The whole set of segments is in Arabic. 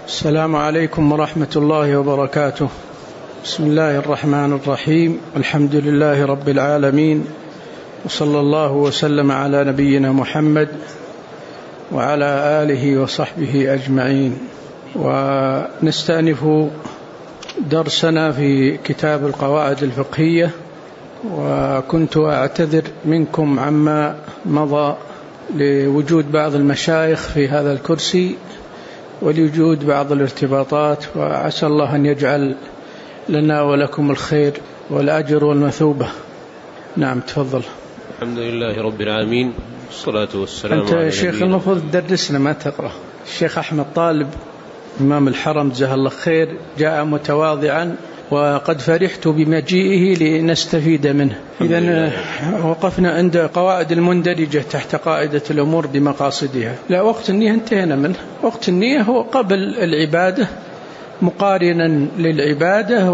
السلام عليكم ورحمة الله وبركاته. بسم الله الرحمن الرحيم. الحمد لله رب العالمين، وصلى الله وسلم على نبينا محمد وعلى آله وصحبه أجمعين. ونستأنف درسنا في كتاب القواعد الفقهية، وكنت أعتذر منكم عما مضى لوجود بعض المشايخ في هذا الكرسي ولوجود بعض الارتباطات، وعسى الله أن يجعل لنا ولكم الخير والأجر والمثوبة. نعم تفضل. الحمد لله رب العالمين، والصلاة والسلام على أنت شيخ المفروض تدرسنا ما تقرأ. الشيخ أحمد طالب إمام الحرم جزاه الله خير جاء متواضعا، وقد فرحت بمجيئه لنستفيد منه. إذن وقفنا عند قواعد المندرجة تحت قاعدة الأمور بمقاصدها. لا، وقت النية انتهينا منه. وقت النية هو قبل العبادة مقارنا للعبادة،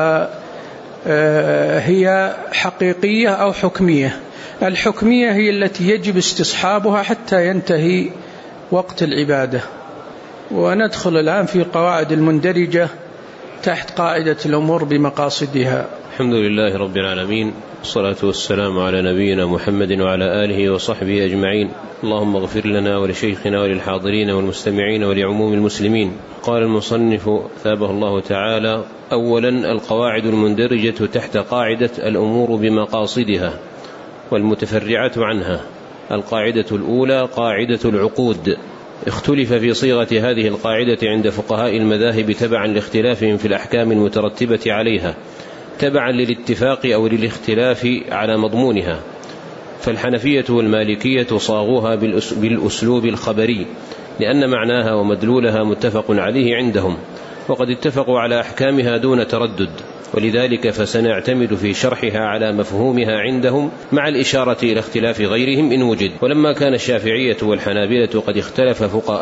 وهي حقيقية أو حكمية. الحكمية هي التي يجب استصحابها حتى ينتهي وقت العبادة. وندخل الآن في قواعد المندرجة تحت قاعدة الأمور بمقاصدها. الحمد لله رب العالمين، والصلاة والسلام على نبينا محمد وعلى آله وصحبه أجمعين. اللهم اغفر لنا ولشيخنا وللحاضرين والمستمعين ولعموم المسلمين. قال المصنف ثابه الله تعالى: أولا، القواعد المندرجة تحت قاعدة الأمور بمقاصدها والمتفرعة عنها. القاعدة الأولى قاعدة العقود. اختلف في صيغة هذه القاعدة عند فقهاء المذاهب تبعا لاختلافهم في الأحكام المترتبة عليها، تبعا للاتفاق أو للاختلاف على مضمونها. فالحنفية والمالكية صاغوها بالأسلوب الخبري، لأن معناها ومدلولها متفق عليه عندهم، وقد اتفقوا على أحكامها دون تردد، ولذلك فسنعتمد في شرحها على مفهومها عندهم مع الإشارة إلى اختلاف غيرهم إن وجد. ولما كان الشافعية والحنابلة قد اختلف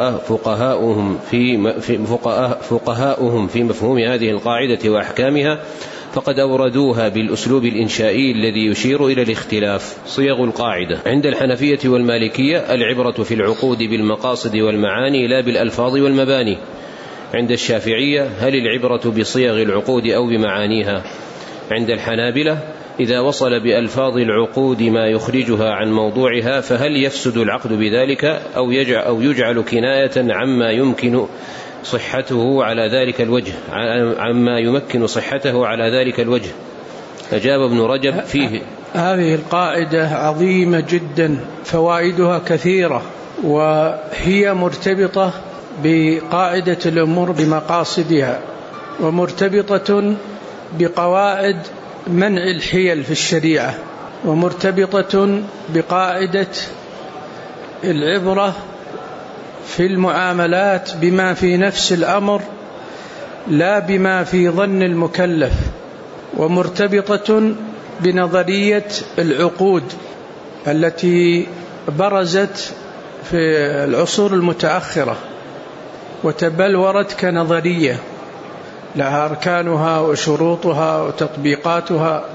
فقهاؤهم في مفهوم هذه القاعدة وأحكامها، فقد أوردوها بالأسلوب الإنشائي الذي يشير إلى الاختلاف. صيغ القاعدة عند الحنفية والمالكية: العبرة في العقود بالمقاصد والمعاني لا بالألفاظ والمباني. عند الشافعية: هل العبرة بصيغ العقود أو بمعانيها؟ عند الحنابلة: إذا وصل بألفاظ العقود ما يخرجها عن موضوعها فهل يفسد العقد بذلك أو يجعل كناية عما يمكن صحته على ذلك الوجه أجاب ابن رجب فيه: هذه القاعدة عظيمة جدا، فوائدها كثيرة، وهي مرتبطة بقاعدة الأمور بمقاصدها، ومرتبطة بقواعد منع الحيل في الشريعة، ومرتبطة بقاعدة العبرة في المعاملات بما في نفس الأمر لا بما في ظن المكلف، ومرتبطة بنظرية العقود التي برزت في العصور المتأخرة وتبلورت كنظرية، لها أركانها وشروطها وتطبيقاتها،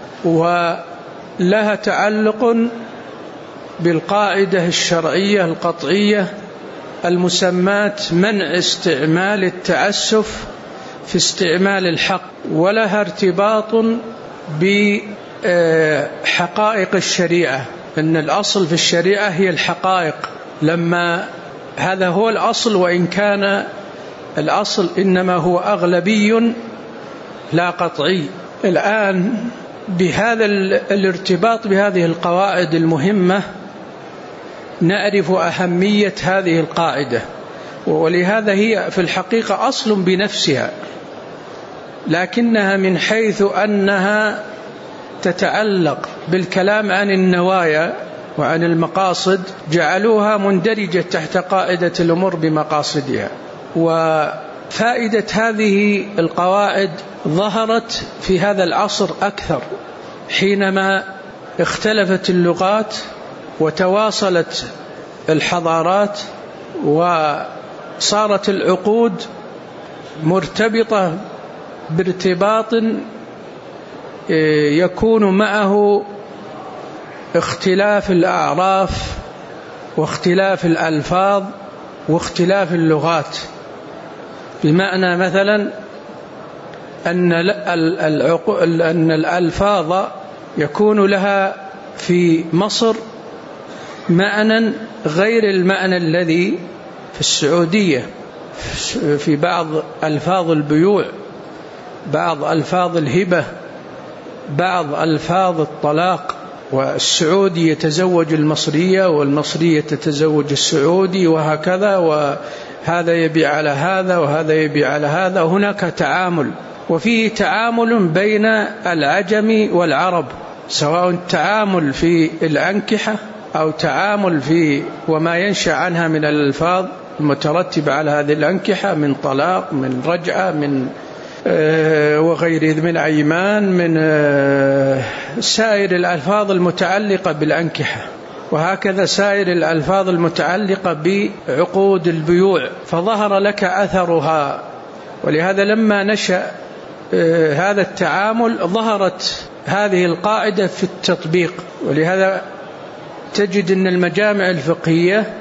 ولها تعلق بالقاعدة الشرعية القطعية المسمات منع استعمال التعسف في استعمال الحق، ولها ارتباط بحقائق الشريعة، أن الأصل في الشريعة هي الحقائق، لما هذا هو الأصل، وإن كان الأصل إنما هو أغلبي لا قطعي. الآن بهذا الارتباط بهذه القواعد المهمة نعرف أهمية هذه القاعدة، ولهذا هي في الحقيقة أصل بنفسها، لكنها من حيث أنها تتعلق بالكلام عن النوايا وعن المقاصد جعلوها مندرجة تحت قاعدة الأمور بمقاصدها. وفائدة هذه القواعد ظهرت في هذا العصر أكثر، حينما اختلفت اللغات وتواصلت الحضارات، وصارت العقود مرتبطة بارتباط يكون معه اختلاف الأعراف واختلاف الألفاظ واختلاف اللغات، بمعنى مثلا أن الألفاظ يكون لها في مصر معنى غير المعنى الذي في السعودية، في بعض ألفاظ البيوع، بعض ألفاظ الهبة، بعض ألفاظ الطلاق، والسعودي يتزوج المصرية والمصرية تتزوج السعودي وهكذا، وهذا يبيع على هذا وهذا يبيع على هذا، وهناك تعامل، وفيه تعامل بين العجم والعرب، سواء تعامل في الأنكحة أو تعامل في وما ينشأ عنها من الألفاظ المترتبة على هذه الأنكحة من طلاق، من رجعة، من وغيره، من أيمان، من سائر الألفاظ المتعلقة بالأنكحة، وهكذا سائر الألفاظ المتعلقة بعقود البيوع، فظهر لك أثرها. ولهذا لما نشأ هذا التعامل ظهرت هذه القاعدة في التطبيق. ولهذا تجد أن المجامع الفقهية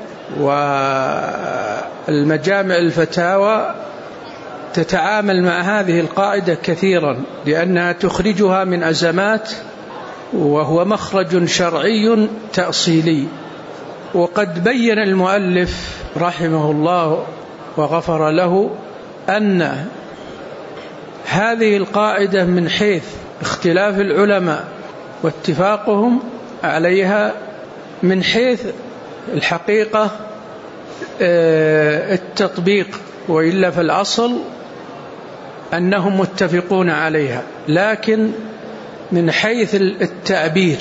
والمجامع الفتاوى تتعامل مع هذه القاعدة كثيرا، لأنها تخرجها من أزمات، وهو مخرج شرعي تأصيلي. وقد بين المؤلف رحمه الله وغفر له أن هذه القاعدة من حيث اختلاف العلماء واتفاقهم عليها، من حيث الحقيقة التطبيق، وإلا فالأصل أنهم متفقون عليها، لكن من حيث التعبير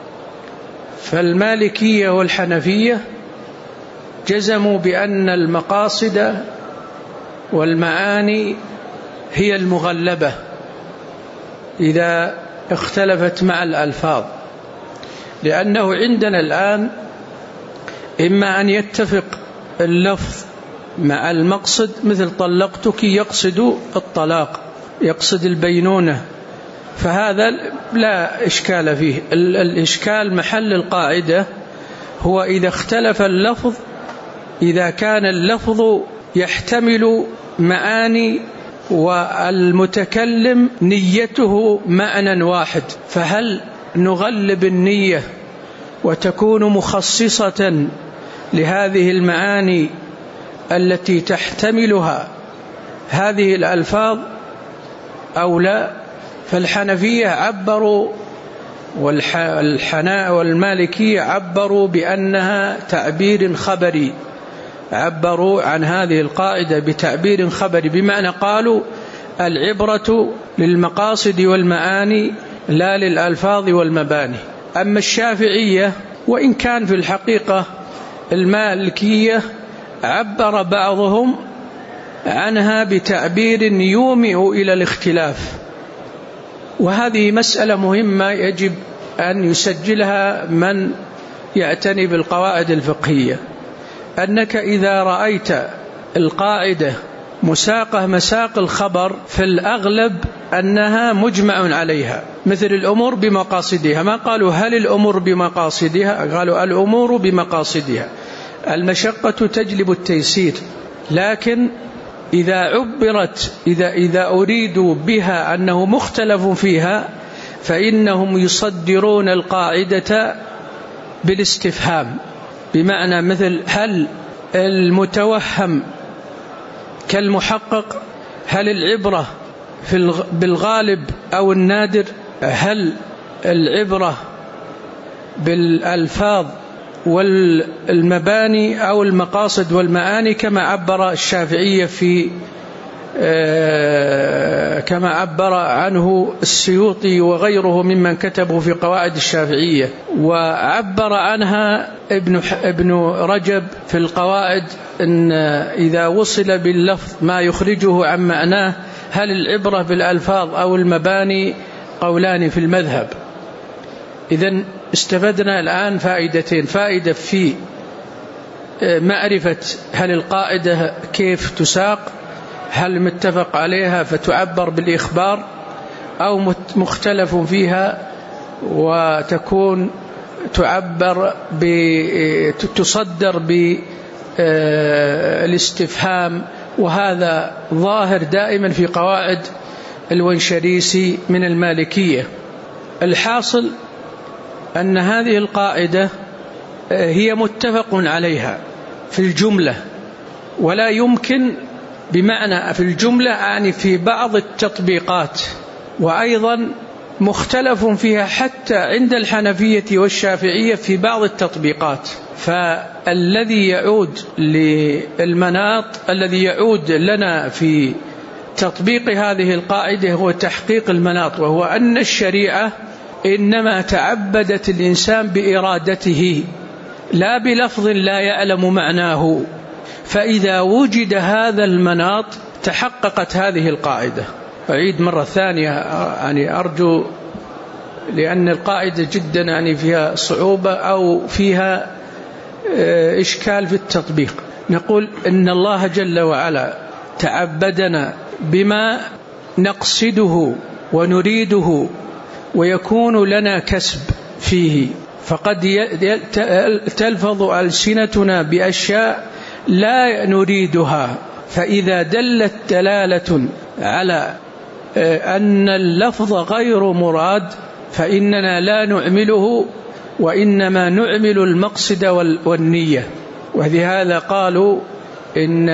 فالمالكية والحنفية جزموا بأن المقاصد والمعاني هي المغلبة إذا اختلفت مع الألفاظ، لأنه عندنا الآن إما أن يتفق اللفظ مع المقصد، مثل طلقتك يقصد الطلاق، يقصد البينونة، فهذا لا إشكال فيه. الإشكال محل القاعدة هو إذا اختلف اللفظ، إذا كان اللفظ يحتمل معاني والمتكلم نيته معنى واحد، فهل نغلب النية وتكون مخصصة لهذه المعاني التي تحتملها هذه الألفاظ أو لا؟ فالحنفية عبروا والمالكية عبروا بأنها تعبير خبري، عبروا عن هذه القاعدة بتعبير خبري، بمعنى قالوا العبرة للمقاصد والمعاني لا للألفاظ والمباني. أما الشافعية، وإن كان في الحقيقة المالكية عبر بعضهم عنها بتعبير يومئ إلى الاختلاف، وهذه مسألة مهمة يجب أن يسجلها من يعتني بالقواعد الفقهية، أنك إذا رأيت القاعدة مساقة مساق الخبر في الأغلب أنها مجمع عليها، مثل الأمور بمقاصدها، ما قالوا هل الأمور بمقاصدها، قالوا الأمور بمقاصدها، المشقة تجلب التيسير. لكن إذا عبرت إذا أريدوا بها أنه مختلف فيها، فإنهم يصدرون القاعدة بالاستفهام، بمعنى مثل هل المتوهم كالمحقق، هل العبرة بالغالب أو النادر، هل العبرة بالألفاظ والمباني أو المقاصد والمعاني، كما عبر الشافعية كما عبر عنه السيوطي وغيره ممن كتبوا في قواعد الشافعية، وعبر عنها ابن رجب في القواعد، أن إذا وصل باللفظ ما يخرجه عن معناه، هل العبرة بالألفاظ أو المباني، قولان في المذهب. إذن استفدنا الآن فائدتين: فائدة في معرفة هل القاعدة كيف تساق، هل متفق عليها فتعبر بالإخبار، أو مختلف فيها وتكون تعبر تصدر بالاستفهام وهذا ظاهر دائما في قواعد الونشريسي من المالكية. الحاصل أن هذه القاعدة هي متفق عليها في الجملة، ولا يمكن بمعنى في الجملة يعني في بعض التطبيقات، وأيضا مختلف فيها حتى عند الحنفية والشافعية في بعض التطبيقات. فالذي يعود للمناط الذي يعود لنا في تطبيق هذه القاعدة هو تحقيق المناط، وهو أن الشريعة إنما تعبدت الإنسان بإرادته لا بلفظ لا يعلم معناه. فإذا وجد هذا المناط تحققت هذه القاعدة. أعيد مرة ثانية يعني أرجو، لأن القاعدة جدا يعني فيها صعوبة أو فيها إشكال في التطبيق. نقول إن الله جل وعلا تعبدنا بما نقصده ونريده ويكون لنا كسب فيه، فقد تلفظ ألسنتنا بأشياء لا نريدها، فإذا دلت دلالة على أن اللفظ غير مراد فإننا لا نعمله، وإنما نعمل المقصد والنية. ولهذا قالوا إن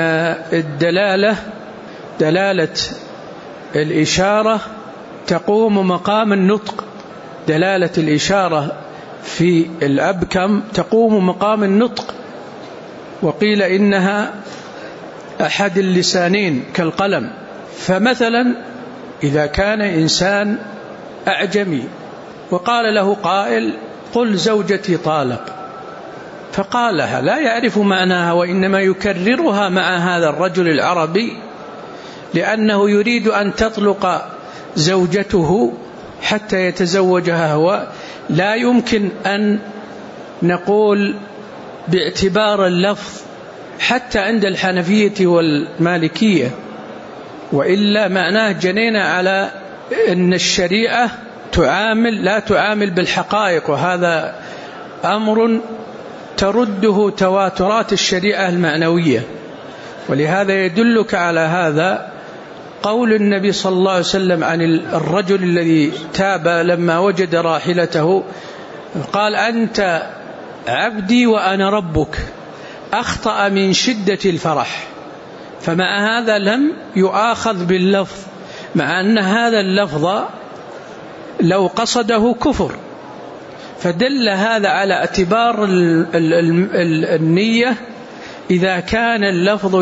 دلالة الإشارة تقوم مقام النطق، دلالة الإشارة في الأبكم تقوم مقام النطق، وقيل إنها أحد اللسانين كالقلم. فمثلا إذا كان إنسان أعجمي وقال له قائل قل زوجتي طالق، فقالها لا يعرف معناها وإنما يكررها مع هذا الرجل العربي لأنه يريد أن تطلق زوجته حتى يتزوجها هو، لا يمكن أن نقول باعتبار اللفظ حتى عند الحنفية والمالكية، وإلا معناه جنينا على أن الشريعة لا تعامل بالحقائق، وهذا أمر ترده تواترات الشريعة المعنوية. ولهذا يدلك على هذا قول النبي صلى الله عليه وسلم عن الرجل الذي تاب لما وجد راحلته، قال أنت عبدي وأنا ربك، أخطأ من شدة الفرح. فمع هذا لم يؤاخذ باللفظ، مع أن هذا اللفظ لو قصده كفر. فدل هذا على اعتبار النية إذا كان اللفظ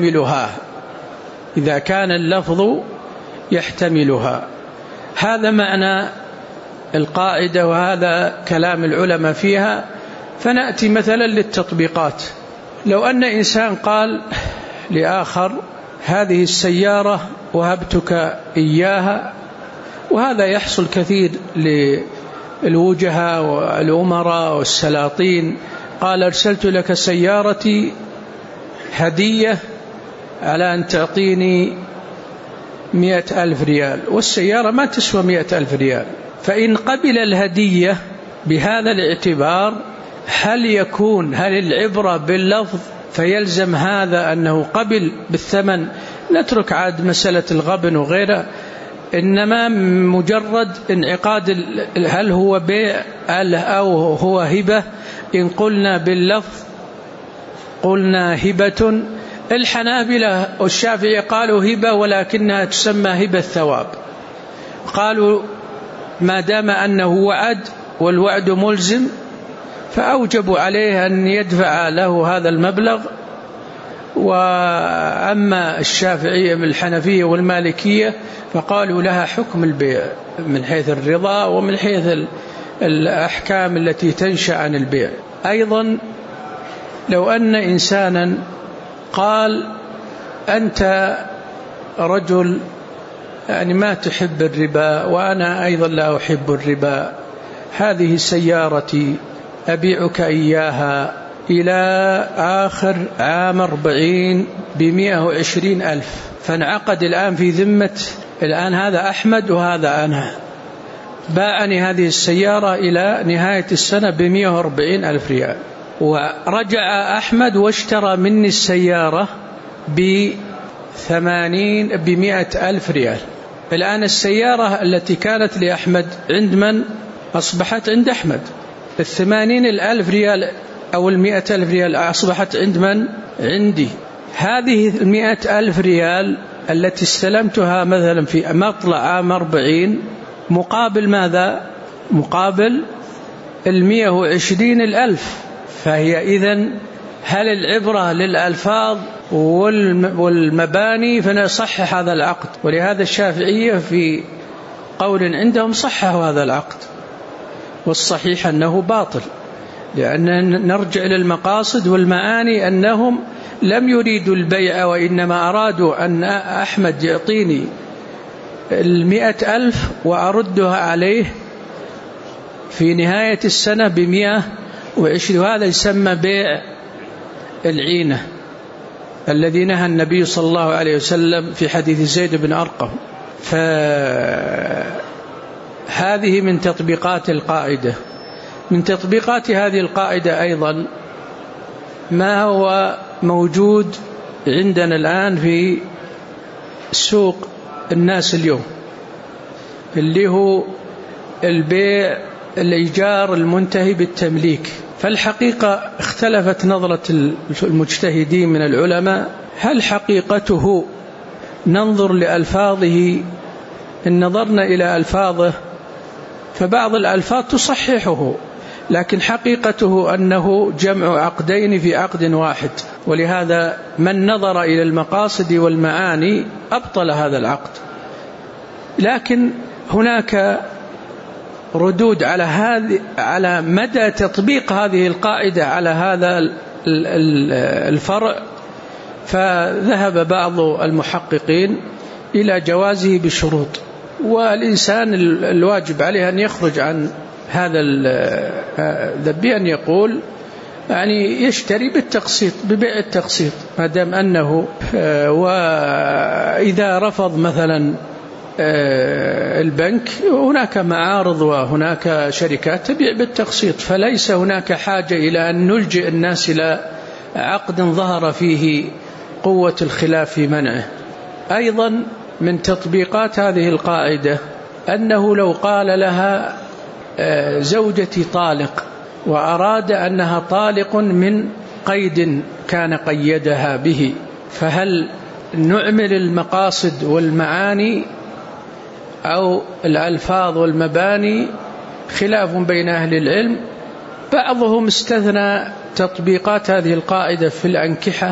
يحتملها. هذا معنى القاعدة، وهذا كلام العلماء فيها. فنأتي مثلا للتطبيقات. لو أن إنسان قال لآخر هذه السيارة وهبتك إياها، وهذا يحصل كثير للوجهاء والأمراء والسلاطين، قال أرسلت لك سيارتي هدية على أن تعطيني 100,000 ريال، والسيارة ما تسوى 100,000 ريال. فإن قبل الهدية بهذا الاعتبار، هل العبرة باللفظ فيلزم هذا أنه قبل بالثمن؟ نترك عاد مسألة الغبن وغيره، إنما مجرد انعقاد هل هو بيع أو هو هبة. إن قلنا باللفظ قلنا هبة. الحنابلة والشافعية قالوا هبة ولكنها تسمى هبة الثواب، قالوا ما دام أنه وعد والوعد ملزم فأوجبوا عليه أن يدفع له هذا المبلغ. وأما الشافعية من الحنفية والمالكية فقالوا لها حكم البيع من حيث الرضا ومن حيث الأحكام التي تنشأ عن البيع. أيضا لو أن إنسانا قال أنت رجل يعني ما تحب الربا وأنا أيضا لا أحب الربا، هذه سيارتي أبيعك إياها إلى آخر عام 40 ب120,000. فانعقد الآن في ذمة الآن هذا أحمد وهذا أنا، باعني هذه السيارة إلى نهاية السنة ب140,000 ريال، ورجع أحمد واشترى مني السيارة ب100,000 ريال. الآن السيارة التي كانت لأحمد عند من؟ أصبحت عند أحمد. 80,000 ريال أو 100,000 ريال أصبحت عند من؟ عندي. هذه 100,000 ريال التي استلمتها مثلا في مطلع عام 40 مقابل ماذا؟ مقابل 120,000. فهي إذن هل العبرة للألفاظ والمباني؟ فنصحح هذا العقد. ولهذا الشافعية في قول عندهم صححوا هذا العقد، والصحيح أنه باطل، لأن نرجع للمقاصد والمعاني أنهم لم يريدوا البيع، وإنما أرادوا أن أحمد يعطيني 100,000 وأردها عليه في نهاية السنة 120. هذا يسمى بيع العينة الذي نهى النبي صلى الله عليه وسلم في حديث زيد بن أرقم. فهذه من تطبيقات القاعدة. من تطبيقات هذه القاعدة أيضا ما هو موجود عندنا الآن في سوق الناس اليوم، اللي هو البيع الإيجار المنتهي بالتمليك. فالحقيقة اختلفت نظرة المجتهدين من العلماء، هل حقيقته ننظر لألفاظه؟ إن نظرنا إلى ألفاظه فبعض الألفاظ تصححه، لكن حقيقته أنه جمع عقدين في عقد واحد. ولهذا من نظر إلى المقاصد والمعاني أبطل هذا العقد. لكن هناك ردود على مدى تطبيق هذه القاعدة على هذا الفرع، فذهب بعض المحققين إلى جوازه بشروط. والإنسان الواجب عليه أن يخرج عن هذا بأن يقول يعني يشتري بالتقسيط، ببيع التقسيط، ما دام أنه وإذا رفض مثلا البنك، هناك معارض وهناك شركات تبيع بالتقسيط، فليس هناك حاجة إلى أن نلجئ الناس إلى عقد ظهر فيه قوة الخلاف في منعه. أيضا من تطبيقات هذه القاعدة أنه لو قال لها زوجتي طالق وأراد أنها طالق من قيد كان قيدها به، فهل نعمل المقاصد والمعاني أو الألفاظ والمباني؟ خلاف بين أهل العلم. بعضهم استثنى تطبيقات هذه القاعدة في الأنكحة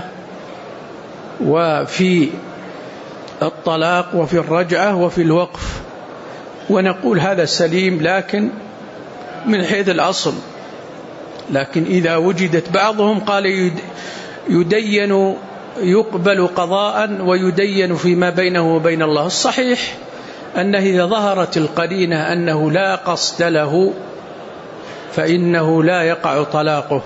وفي الطلاق وفي الرجعة وفي الوقف، ونقول هذا سليم لكن من حيث الأصل. لكن إذا وجدت بعضهم قال يدين، يقبل قضاء ويدين فيما بينه وبين الله. الصحيح أنه إذا ظهرت القرينة أنه لا قصد له فإنه لا يقع طلاقه.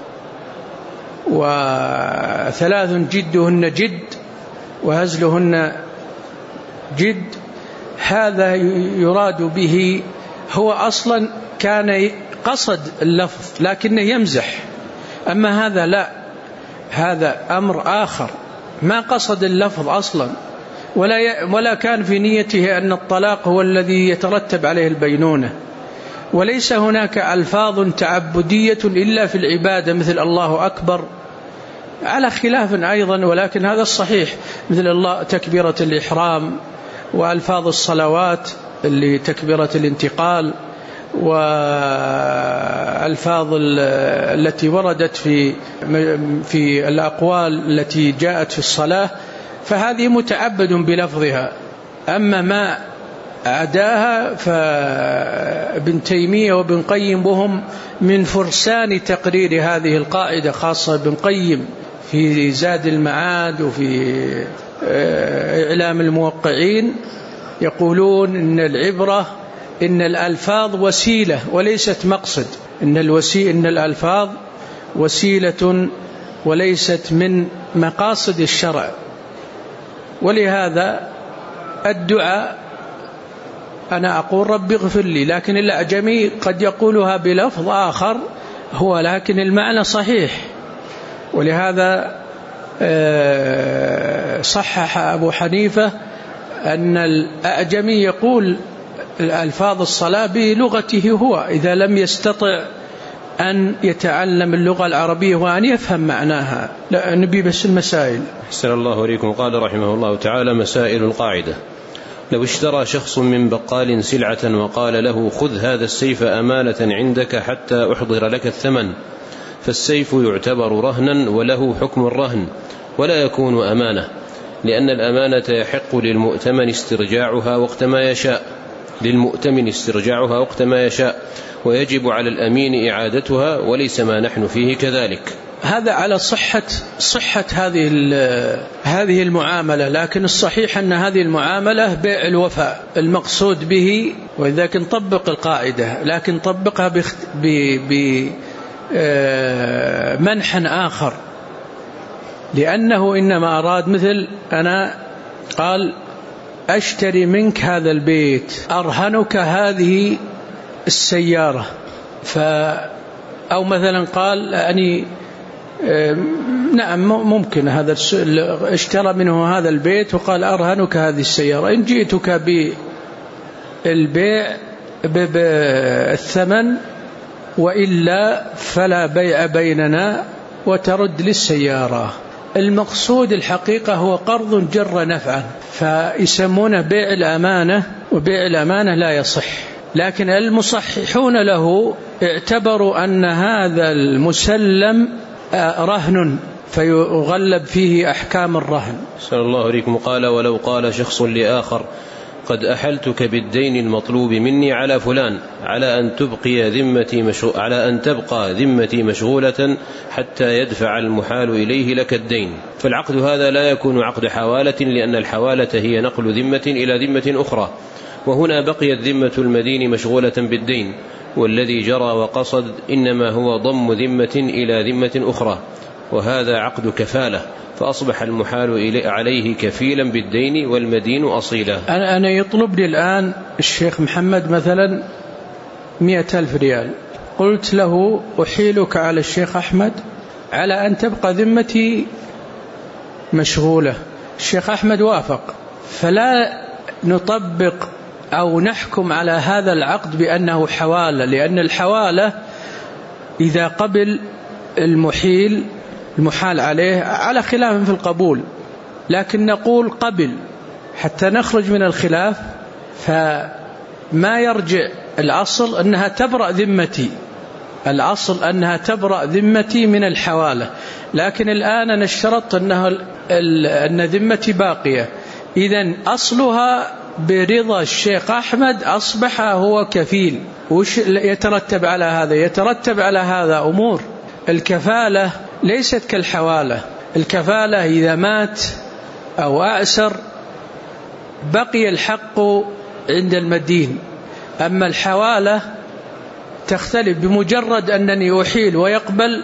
وثلاث جدهن جد وهزلهن جد، هذا يراد به هو أصلا كان قصد اللفظ لكنه يمزح، أما هذا لا، هذا أمر آخر، ما قصد اللفظ أصلا ولا كان في نيته أن الطلاق هو الذي يترتب عليه البينونة. وليس هناك ألفاظ تعبدية إلا في العبادة مثل الله أكبر، على خلاف أيضا، ولكن هذا الصحيح، مثل الله تكبيرة الإحرام، وألفاظ الصلوات اللي تكبيرة الانتقال، والألفاظ التي وردت في الأقوال التي جاءت في الصلاة، فهذه متعبد بلفظها. أما ما عداها فابن تيمية وابن قيم وهم من فرسان تقرير هذه القاعدة، خاصة ابن قيم في زاد المعاد وفي إعلام الموقعين، يقولون إن العبرة إن الألفاظ وسيلة وليست مقصد، إن الألفاظ وسيلة وليست من مقاصد الشرع. ولهذا الدعاء أنا أقول رب اغفر لي، لكن الأعجمي قد يقولها بلفظ آخر هو لكن المعنى صحيح. ولهذا صحح أبو حنيفة أن الأعجمي يقول ألفاظ الصلاة بلغته هو إذا لم يستطع أن يتعلم اللغة العربية وأن يفهم معناها. لا نبي بس المسائل. أحسن الله إليكم. قال رحمه الله تعالى: مسائل القاعدة: لو اشترى شخص من بقال سلعة وقال له: خذ هذا السيف أمانة عندك حتى أحضر لك الثمن، فالسيف يعتبر رهنا وله حكم الرهن ولا يكون أمانة، لأن الأمانة يحق للمؤتمن استرجاعها وقت ما يشاء ويجب على الأمين إعادتها، وليس ما نحن فيه كذلك. هذا على صحة هذه المعاملة، لكن الصحيح أن هذه المعاملة بيع الوفاء المقصود به، وإذا نطبق القاعدة لكن طبقها بمنح آخر، لأنه إنما أراد مثل أنا قال أشتري منك هذا البيت، أرهنك هذه السيارة، أو مثلا قال أني نعم ممكن هذا اشترى منه هذا البيت وقال أرهنك هذه السيارة، إن جئتك بالبيع بالثمن وإلا فلا بيع بيننا وترد للسيارة. المقصود الحقيقة هو قرض جر نفعا، فيسمونه بيع الأمانة، وبيع الأمانة لا يصح. لكن المصححون له اعتبروا أن هذا المسلم رهن فيغلب فيه أحكام الرهن. صلى الله عليكم. قال: ولو قال شخص لآخر: قد أحلتك بالدين المطلوب مني على فلان على أن تبقى ذمتي مشغولة حتى يدفع المحال إليه لك الدين، فالعقد هذا لا يكون عقد حوالة، لأن الحوالة هي نقل ذمة إلى ذمة أخرى، وهنا بقيت ذمة المدين مشغولة بالدين، والذي جرى وقصد إنما هو ضم ذمة إلى ذمة أخرى، وهذا عقد كفالة، فأصبح المحال عليه كفيلا بالدين والمدين أصيلا. أنا يطلب لي الآن الشيخ محمد مثلا 100,000 ريال، قلت له أحيلك على الشيخ أحمد على أن تبقى ذمتي مشغولة. الشيخ أحمد وافق، فلا نطبق أو نحكم على هذا العقد بأنه حوالة، لأن الحوالة إذا قبل المحال عليه على خلاف في القبول، لكن نقول قبل حتى نخرج من الخلاف، فما يرجع الأصل أنها تبرأ ذمتي، الأصل أنها تبرأ ذمتي من الحوالة، لكن الآن أنا اشترطت أن ذمتي باقية، إذن أصلها برضا الشيخ أحمد أصبح هو كفيل. وش يترتب على هذا؟ يترتب على هذا أمور. الكفالة ليست كالحوالة، الكفالة إذا مات أو أعسر بقي الحق عند المدين، أما الحوالة تختلف بمجرد أنني أحيل ويقبل،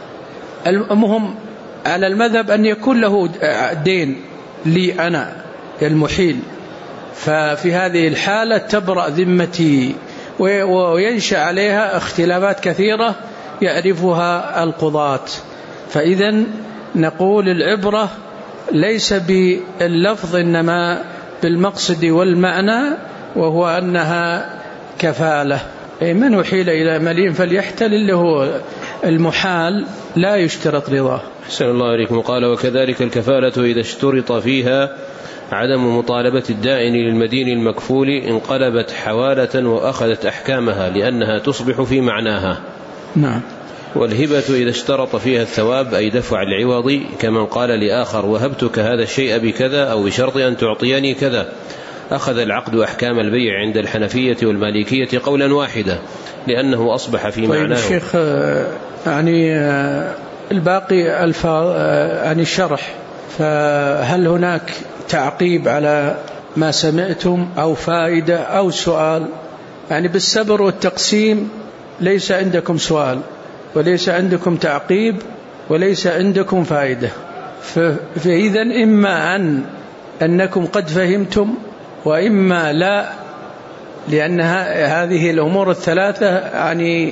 المهم على المذهب أن يكون له دين لي أنا المحيل، ففي هذه الحالة تبرأ ذمتي، وينشأ عليها اختلافات كثيرة يعرفها القضاة. فإذا نقول العبرة ليس باللفظ إنما بالمقصد والمعنى، وهو أنها كفالة. من أحيل إلى مليء فليحتل، اللي هو المحال لا يشترط رضاه. أحسن الله عليكم. قال: وكذلك الكفالة إذا اشترط فيها عدم مطالبة الدائن للمدين المكفول انقلبت حوالة وأخذت أحكامها، لأنها تصبح في معناها. نعم. والهبة إذا اشترط فيها الثواب أي دفع العوض، كمن قال لآخر: وهبتك هذا الشيء بكذا أو بشرط أن تعطيني كذا، أخذ العقد أحكام البيع عند الحنفية والمالكية قولا واحدا، لأنه أصبح في معناه. الشيخ يعني الباقي الفاظ عن الشرح، فهل هناك تعقيب على ما سمعتم أو فائدة أو سؤال؟ يعني بالسبر والتقسيم ليس عندكم سؤال وليس عندكم تعقيب وليس عندكم فائدة، فإذا إما أنكم قد فهمتم وإما لا، لأن هذه الأمور الثلاثة يعني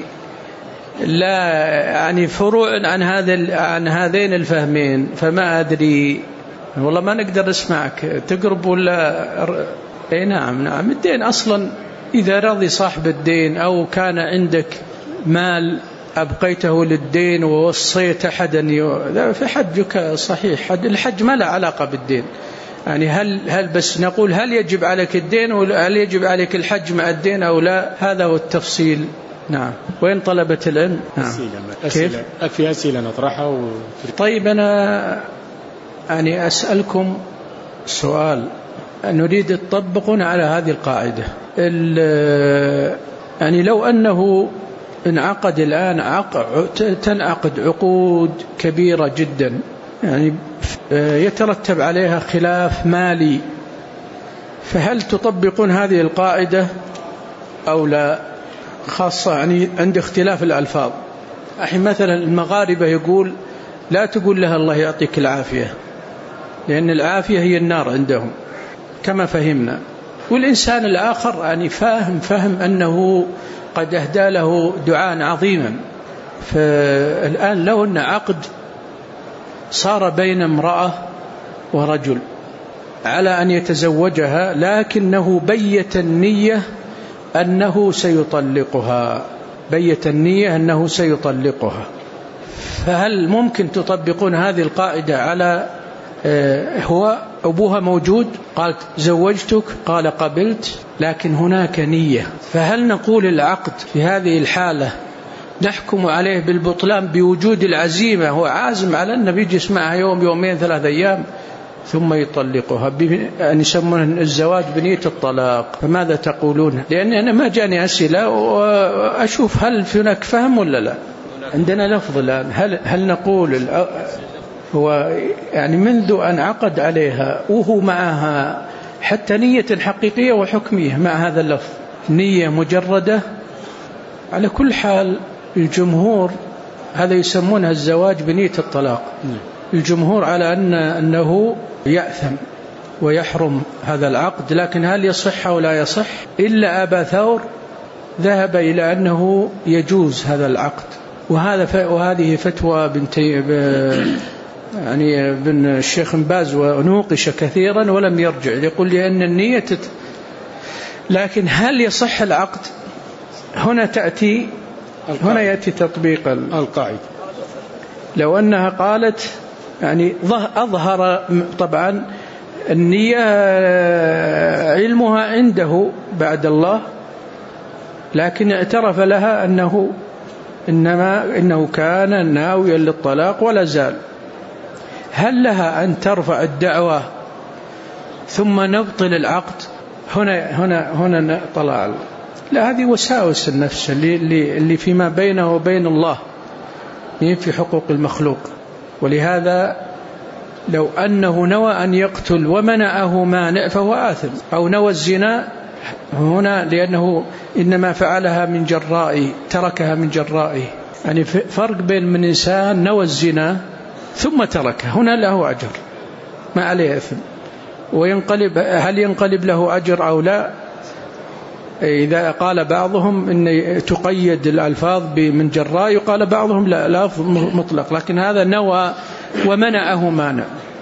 لا يعني فروع عن هذين الفهمين، فما أدري والله ما نقدر نسمعك، تقرب ولا؟ اي نعم. الدين أصلا إذا رضي صاحب الدين أو كان عندك مال أبقيته للدين ووصيت أحدا فحجك صحيح. الحج ما له علاقة بالدين. يعني هل بس نقول هل يجب عليك الدين وهل يجب عليك الحج مع الدين أو لا؟ هذا هو التفصيل. نعم. وين طلبة العلم؟ نعم. كيف؟ في أسئلة نطرحها طيب أنا يعني أسألكم سؤال، نريد تطبقون على هذه القاعدة. يعني لو أنه انعقد الآن تنعقد عقود كبيرة جدا يعني يترتب عليها خلاف مالي، فهل تطبقون هذه القاعدة أو لا؟ خاصة يعني عند اختلاف الألفاظ. أحين مثلا المغاربة يقول لا تقول لها الله يعطيك العافية، لأن العافية هي النار عندهم كما فهمنا. والإنسان الآخر يعني فهم أنه قد أهدى له دعاء عظيما. فالآن لو أن عقد صار بين امرأة ورجل على أن يتزوجها، لكنه بيت النية أنه سيطلقها، فهل ممكن تطبقون هذه القاعدة على هو أبوها موجود قالت زوجتك قال قبلت لكن هناك نية، فهل نقول العقد في هذه الحالة نحكم عليه بالبطلان بوجود العزيمة؟ هو عازم على أن بيجلس معها يوم يومين 3 أيام ثم يطلقها، أن يسمونه الزواج بنية الطلاق. فماذا تقولون؟ لأن أنا ما جاني أسئلة وأشوف هل هناك فهم ولا لا. عندنا لفظ الآن، هل نقول هو يعني منذ أن عقد عليها وهو معها حتى نية حقيقية وحكمية مع هذا اللفظ، نية مجردة. على كل حال الجمهور هذا يسمونها الزواج بنية الطلاق. الجمهور على أنه يأثم ويحرم هذا العقد، لكن هل يصح أو لا يصح؟ إلا أبا ثور ذهب إلى أنه يجوز هذا العقد، وهذه فتوى يعني ابن الشيخ باز، ونوقش كثيرا ولم يرجع، يقول لأن النية لكن هل يصح العقد؟ هنا يأتي تطبيق القاعدة. لو أنها قالت يعني أظهر طبعا النية علمها عنده بعد الله، لكن اعترف لها إنه كان ناويا للطلاق ولا زال، هل لها أن ترفع الدعوة ثم نبطل العقد؟ هنا طلع. لا، هذه وساوس النفس اللي فيما بينه وبين الله في حقوق المخلوق. ولهذا لو أنه نوى أن يقتل ومنعه مانع فهو آثم، أو نوى الزنا هنا لأنه إنما فعلها من جرائه، تركها من جرائه. يعني فرق بين من إنسان نوى الزنا ثم تركه، هنا له أجر ما عليه إثم، هل ينقلب له أجر أو لا؟ إذا قال بعضهم إن تقيد الألفاظ من جراء، يقال بعضهم لا لفظ مطلق، لكن هذا نوى ومنعه مانع.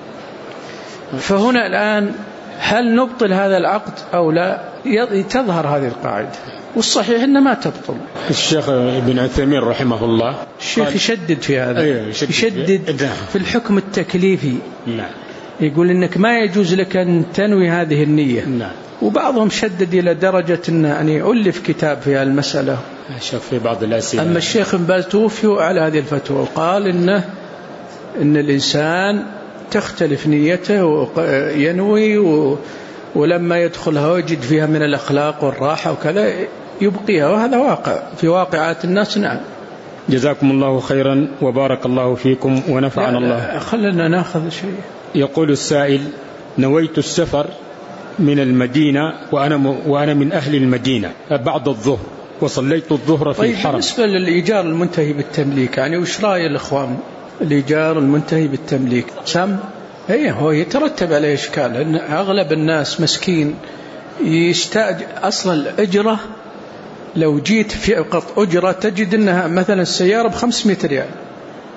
فهنا الآن هل نبطل هذا العقد أو لا؟ تظهر هذه القاعدة، والصحيح إن ما تبطل. الشيخ ابن عثيمين رحمه الله الشيخ يشدد في هذا، يشدد في الحكم التكليفي. يقول إنك ما يجوز لك أن تنوي هذه النية. وبعضهم شدد إلى درجة أن يعني ألف كتاب في المسألة في بعض الأسئلة. أما الشيخ باز توفي على هذه الفتوى، وقال إن الإنسان تختلف نيته وينوي، ولما يدخلها ويجد فيها من الأخلاق والراحة وكذا يبقيها، وهذا واقع في واقعات الناس. نعم. جزاكم الله خيرا وبارك الله فيكم ونفعنا الله. خلنا ناخذ شيء. يقول السائل: نويت السفر من المدينة وأنا من أهل المدينة بعد الظهر، وصليت الظهر في الحرم. بالنسبة للإيجار المنتهي بالتمليك، يعني وش رأي الإخوان؟ الإيجار المنتهي بالتمليك هو يترتب عليه إشكال، لأن أغلب الناس مسكين يستأجر. أصلا الأجرة لو جيت في قط أجرة تجد أنها مثلا السيارة ب500 ريال،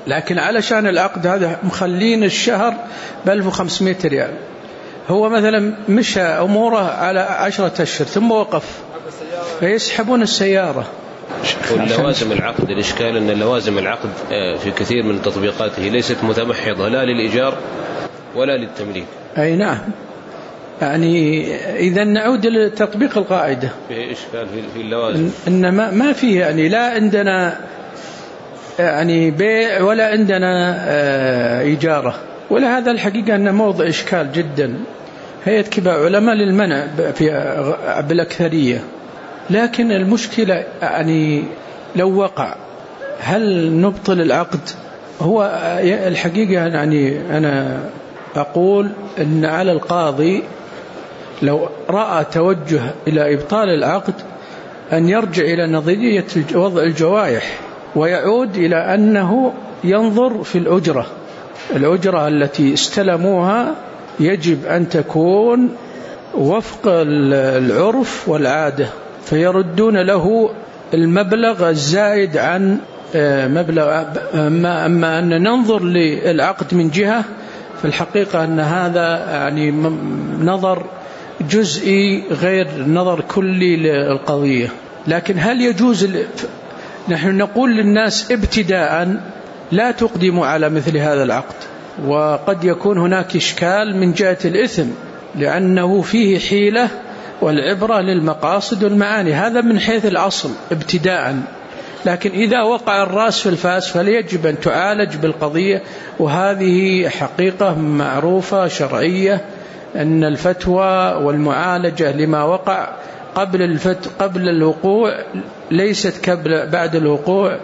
لكن علشان العقد هذا مخلين الشهر ب1500 ريال. هو مثلا مشى أموره على 10 أشهر ثم وقف فيسحبون السيارة. واللوازم العقد، الإشكال أن لوازم العقد في كثير من تطبيقاته ليست متمحضة لا للإيجار ولا للتمليك. أي نعم. يعني إذا نعود لتطبيق القاعدة في إشكال في اللوازم إن ما فيه يعني لا عندنا يعني بيع ولا عندنا إجارة، ولهذا الحقيقة أنه موضع إشكال جدا. هيئة كبار علماء للمنع بالأكثرية، لكن المشكلة يعني لو وقع هل نبطل العقد؟ هو الحقيقة يعني أنا أقول أن على القاضي لو رأى توجه إلى إبطال العقد أن يرجع إلى نظرية وضع الجوائح ويعود إلى أنه ينظر في الأجرة التي استلموها يجب أن تكون وفق العرف والعادة، فيردون له المبلغ الزائد عن مبلغ. أما أن ننظر للعقد من جهة في الحقيقة أن هذا يعني نظر جزئي غير نظر كلي للقضية. لكن هل يجوز نحن نقول للناس ابتداء لا تقدموا على مثل هذا العقد، وقد يكون هناك إشكال من جهة الإثم لأنه فيه حيلة، والعبرة للمقاصد والمعاني. هذا من حيث الأصل ابتداء، لكن إذا وقع الرأس في الفاس فليجب أن تعالج بالقضية. وهذه حقيقة معروفة شرعية أن الفتوى والمعالجة لما وقع قبل الوقوع ليست بعد الوقوع.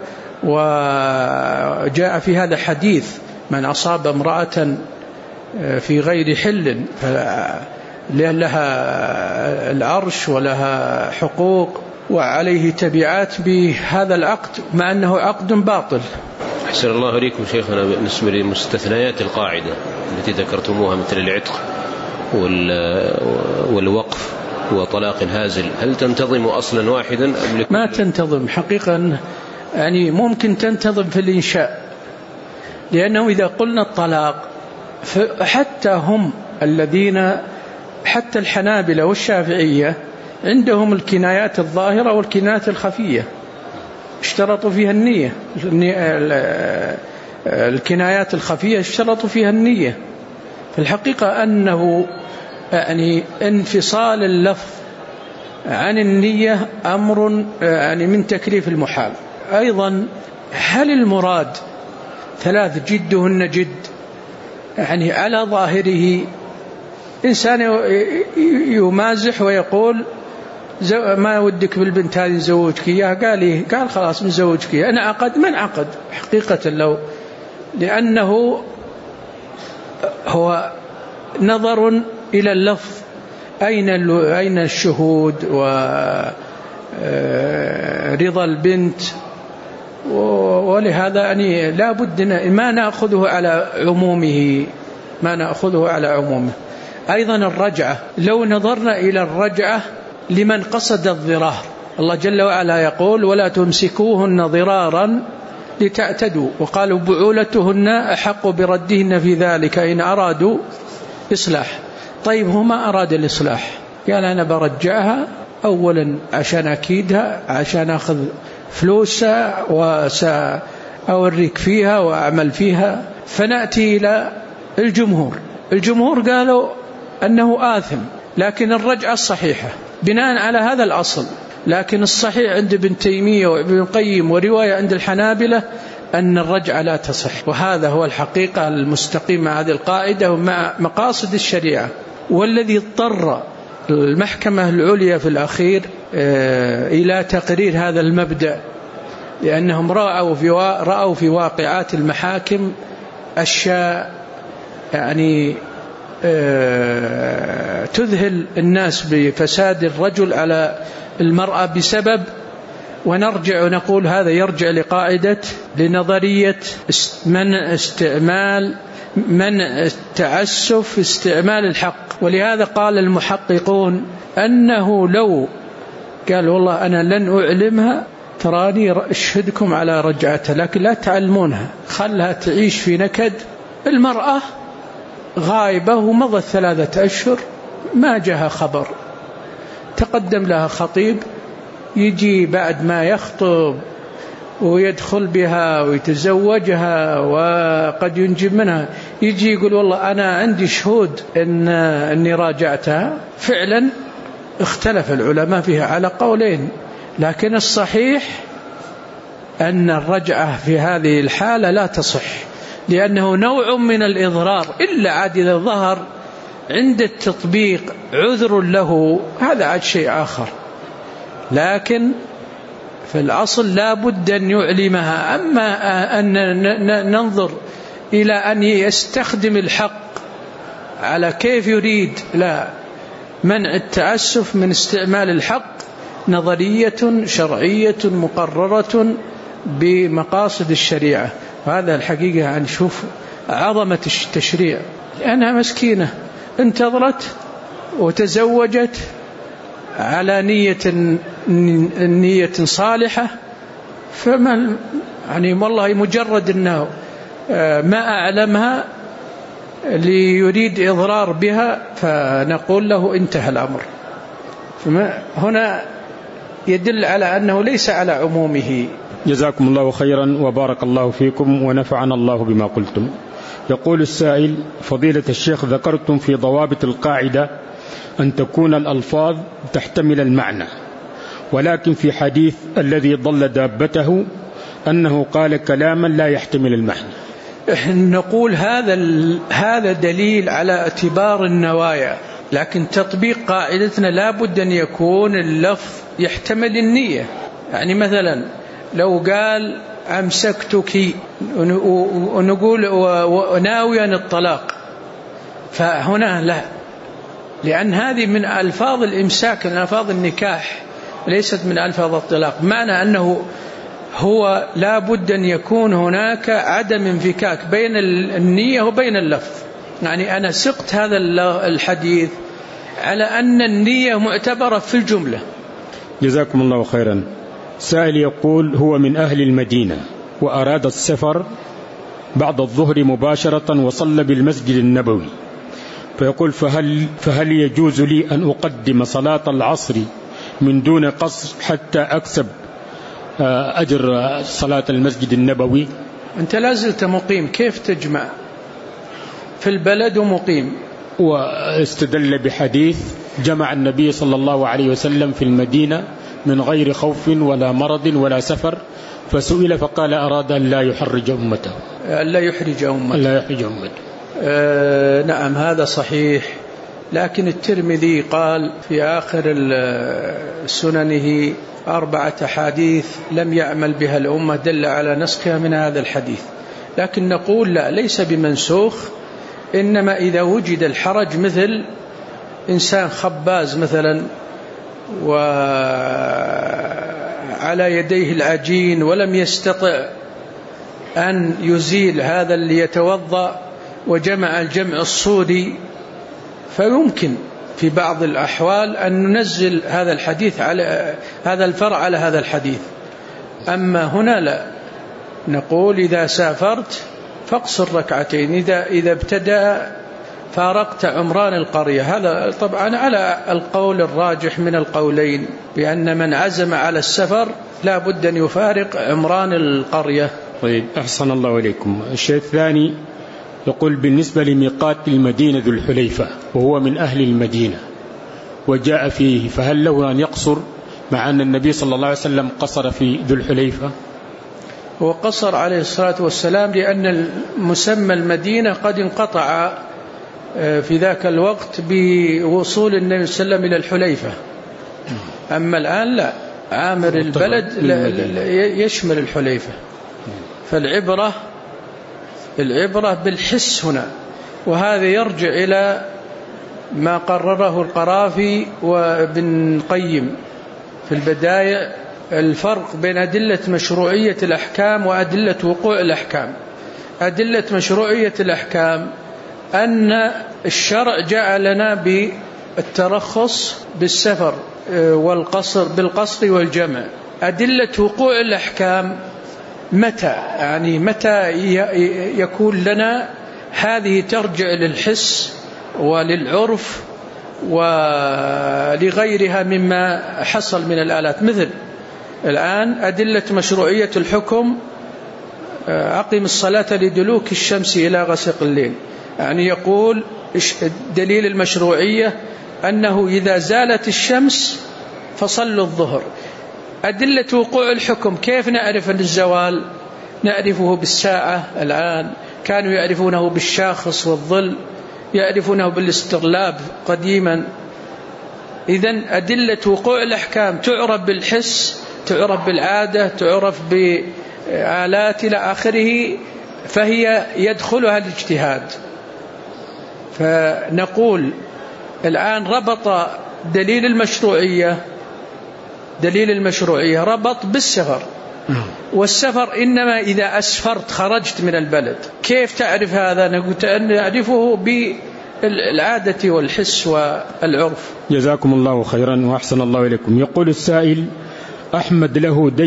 وجاء في هذا حديث من أصاب امرأة في غير حل لها العرش ولها حقوق وعليه تبعات بهذا العقد مع أنه عقد باطل. أحسن الله إليكم شيخنا. بالنسبة لمستثنيات القاعدة التي ذكرتموها مثل العتق والوقف وطلاق الهازل، هل تنتظم أصلا واحدا أم ما تنتظم حقيقة؟ يعني ممكن تنتظم في الإنشاء، لأنه إذا قلنا الطلاق حتى هم الذين حتى الحنابلة والشافعية عندهم الكنايات الظاهرة والكنايات الخفية اشترطوا فيها النية. الكنايات الخفية اشترطوا فيها النية. في الحقيقة أنه يعني انفصال اللفظ عن النية أمر يعني من تكليف المحال. أيضا هل المراد 3 جدهن جد؟ يعني على ظاهره إنسان يمازح ويقول ما ودك بالبنت هذه نزوجك إياها، قال خلاص نزوجك إياها. أنا عقد من عقد حقيقة لو، لأنه هو نظر إلى اللفظ أين الشهود ورضا البنت. ولهذا يعني لا بد ما نأخذه على عمومه. أيضا الرجعة، لو نظرنا إلى الرجعة لمن قصد الضرار، الله جل وعلا يقول ولا تمسكوهن ضرارا لتعتدوا، وقالوا بعولتهن أحق بردهن في ذلك إن أرادوا إصلاح. طيب هو ما أراد الإصلاح، قال أنا برجعها أولا عشان أكيدها، عشان أخذ فلوسها وسأوريك فيها وأعمل فيها. فنأتي إلى الجمهور قالوا أنه آثم، لكن الرجعة الصحيحة بناء على هذا الأصل. لكن الصحيح عند ابن تيمية وابن القيم ورواية عند الحنابلة أن الرجعة لا تصح، وهذا هو الحقيقة المستقيم مع هذه القاعدة ومع مقاصد الشريعة. والذي اضطر المحكمة العليا في الأخير إلى تقرير هذا المبدأ، لأنهم رأوا في واقعات المحاكم أشياء يعني تذهل الناس بفساد الرجل على المرأة بسبب. ونرجع ونقول هذا يرجع لنظرية من التعسف في استعمال الحق. ولهذا قال المحققون أنه لو قال والله أنا لن أعلمها تراني أشهدكم على رجعتها، لكن لا تعلمونها، خلها تعيش في نكد. المرأة غائبة ومضت 3 أشهر ما جاءها خبر، تقدم لها خطيب، يجي بعد ما يخطب ويدخل بها ويتزوجها وقد ينجب منها، يجي يقول والله أنا عندي شهود أني راجعتها. فعلا اختلف العلماء فيها على قولين، لكن الصحيح أن الرجعة في هذه الحالة لا تصح، لأنه نوع من الإضرار، إلا عاد إذا ظهر عند التطبيق عذر له، هذا عاد شيء آخر. لكن في الأصل لا بد أن يعلمها. أما أن ننظر إلى أن يستخدم الحق على كيف يريد، لا، منع التأسف من استعمال الحق نظرية شرعية مقررة بمقاصد الشريعة. وهذا الحقيقة نشوف عظمة التشريع، لأنها مسكينة انتظرت وتزوجت على نية صالحة، فما يعني والله مجرد أنه ما أعلمها ليريد إضرار بها فنقول له انتهى الأمر. هنا يدل على أنه ليس على عمومه. جزاكم الله خيرا وبارك الله فيكم ونفعنا الله بما قلتم. يقول السائل: فضيلة الشيخ، ذكرتم في ضوابط القاعدة أن تكون الألفاظ تحتمل المعنى، ولكن في حديث الذي ضل دابته أنه قال كلاما لا يحتمل المعنى. نقول هذا دليل على اعتبار النوايا، لكن تطبيق قاعدتنا لا بد أن يكون اللفظ يحتمل النية. يعني مثلا لو قال أمسكتك ونقول وناويا الطلاق، فهنا لا، لأن هذه من ألفاظ الإمساك، من ألفاظ النكاح، ليست من ألفاظ الطلاق. معنى أنه هو لا بد أن يكون هناك عدم انفكاك بين النية وبين اللفظ. يعني أنا سقت هذا الحديث على أن النية معتبرة في الجملة. جزاكم الله خيرا. سائل يقول: هو من أهل المدينة وأراد السفر بعد الظهر مباشرة وصلى بالمسجد النبوي، فيقول: فهل يجوز لي أن أقدم صلاة العصر من دون قصر حتى أكسب أجر صلاة المسجد النبوي؟ أنت لازلت مقيم، كيف تجمع في البلد ومقيم؟ واستدل بحديث جمع النبي صلى الله عليه وسلم في المدينة من غير خوف ولا مرض ولا سفر، فسئل فقال: أراد أن لا يحرج أمته. لا يحرج أمته. نعم هذا صحيح، لكن الترمذي قال في آخر سننه 4 أحاديث لم يعمل بها الأمة دل على نسخها من هذا الحديث. لكن نقول لا، ليس بمنسوخ، إنما إذا وجد الحرج، مثل إنسان خباز مثلا وعلى يديه العجين ولم يستطع أن يزيل هذا اللي يتوضأ وجمع الجمع الصوري، فيمكن في بعض الأحوال أن ننزل هذا الحديث على هذا الفرع على هذا الحديث. أما هنا لا، نقول إذا سافرت فاقصر ركعتين، إذا ابتدأ فارقت عمران القرية. هذا طبعا على القول الراجح من القولين، بأن من عزم على السفر لا بد أن يفارق عمران القرية. طيب، أحسن الله إليكم. الشيء الثاني يقول: بالنسبة لميقات المدينة ذو الحليفة وهو من أهل المدينة وجاء فيه، فهل له أن يقصر مع أن النبي صلى الله عليه وسلم قصر في ذو الحليفة؟ هو قصر عليه الصلاة والسلام لأن مسمى المدينة قد انقطع في ذاك الوقت بوصول النبي صلى الله عليه وسلم إلى الحليفة. أما الآن لا، عامر البلد يشمل الحليفة. فالعبرة بالحس هنا، وهذا يرجع إلى ما قرره القرافي وابن قيم في البداية، الفرق بين أدلة مشروعية الأحكام وأدلة وقوع الأحكام. أدلة مشروعية الأحكام أن الشرع جاء لنا بالترخص بالسفر والقصر، بالقصر والجمع. أدلة وقوع الأحكام متى، يعني متى يكون لنا هذه ترجع للحس وللعرف ولغيرها مما حصل من الآلات. مثل الآن أدلة مشروعية الحكم أقم الصلاة لدلوك الشمس إلى غسق الليل، يعني يقول دليل المشروعية أنه إذا زالت الشمس فصلوا الظهر. أدلة وقوع الحكم كيف نعرف أن الزوال؟ نعرفه بالساعة، الآن كانوا يعرفونه بالشاخص والظل، يعرفونه بالاسترلاب قديما. إذن أدلة وقوع الأحكام تعرف بالحس، تعرف بالعادة، تعرف بآلات إلى آخره، فهي يدخلها الاجتهاد. فنقول الآن ربط دليل المشروعية ربط بالسفر، والسفر إنما إذا أسفرت خرجت من البلد. كيف تعرف هذا؟ نقول نعرفه بالعادة والحس والعرف. جزاكم الله خيرا وأحسن الله إليكم. يقول السائل: أحمد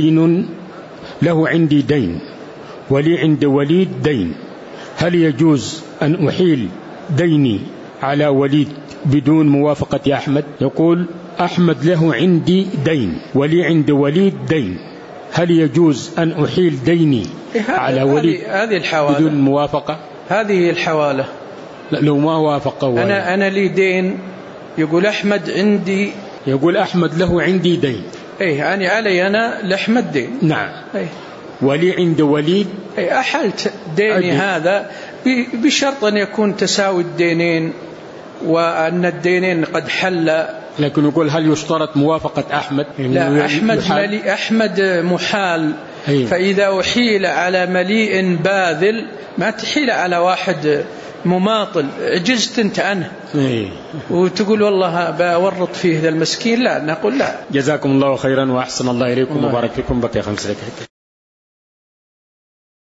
له عندي دين ولي عند وليد دين، هل يجوز أن أحيل ديني على وليد بدون موافقة أحمد؟ يقول: أحمد له عندي دين ولي عند وليد دين، هل يجوز أن أحيل ديني على وليد بدون موافقة؟ هذه الحوالة. لا، لو ما وافقه أنا لي دين، يقول أحمد عندي، يقول أحمد له عندي دين، يعني علي أنا لأحمد دين. نعم. ولي عند وليد، أحلت ديني هذا بشرط أن يكون تساوي الدينين وأن الدينين قد حل. لكن يقول: هل يشترط موافقة أحمد؟ لا، أحمد محال. فإذا أحيل على مليء باذل ما تحيل على واحد مماطل عجزت أنت عنه وتقول والله بورط فيه ذا المسكين. لا، نقول لا. جزاكم الله خيرا وأحسن الله إليكم وبارك فيكم. بقي 5 دقائق.